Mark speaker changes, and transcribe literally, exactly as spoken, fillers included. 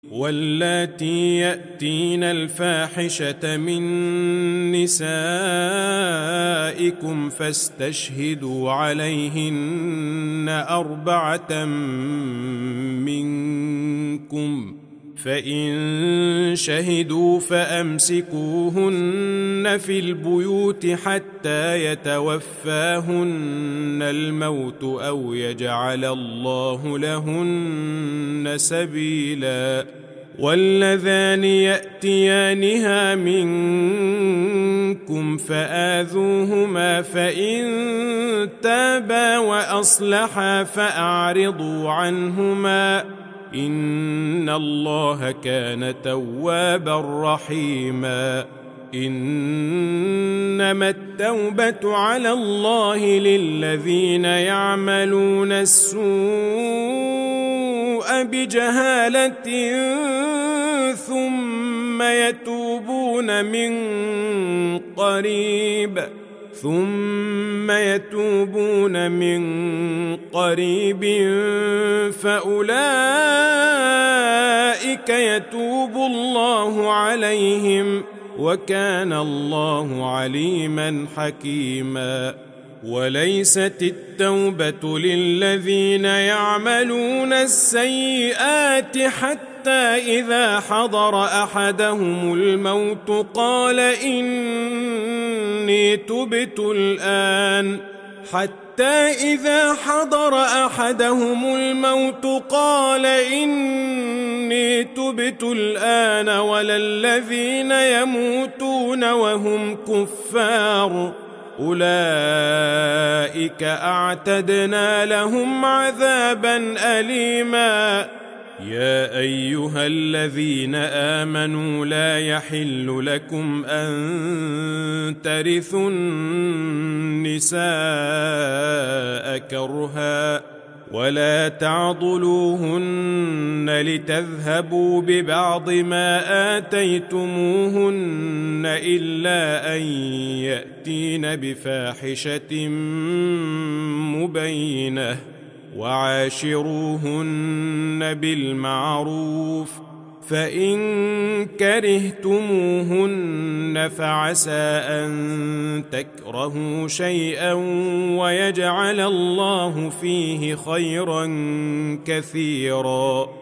Speaker 1: واللاتي يأتين الفاحشة من نسائكم فاستشهدوا عليهن أربعة منكم، فإن شهدوا فأمسكوهن في البيوت حتى يتوفاهن الموت أو يجعل الله لهن سبيلا. واللذان يأتيانها منكم فآذوهما، فإن تابا وأصلحا فأعرضوا عنهما، إن الله كان توابا رحيما. إنما التوبة على الله للذين يعملون السوء بجهالة ثم يتوبون من قريب ثم يتوبون من قريب فأولئك يتوب الله عليهم، وكان الله عليما حكيما. وليست التوبة للذين يعملون السيئات حتى إذا حضر أحدهم الموت قال إني تبت الآن حتى إذا حضر أحدهم الموت قال إني تبت الآن ولا الذين يموتون وهم كفار، أولئك أعتدنا لهم عذابا أليما. يا أيها الذين آمنوا لا يحل لكم أن ترثوا النساء كرها ولا تعضلوهن لتذهبوا ببعض ما آتيتموهن إلا أن يأتين بفاحشة مبينة، وعاشروهن بالمعروف، فإن كرهتموهن فعسى أن تكرهوا شيئا ويجعل الله فيه خيرا كثيرا.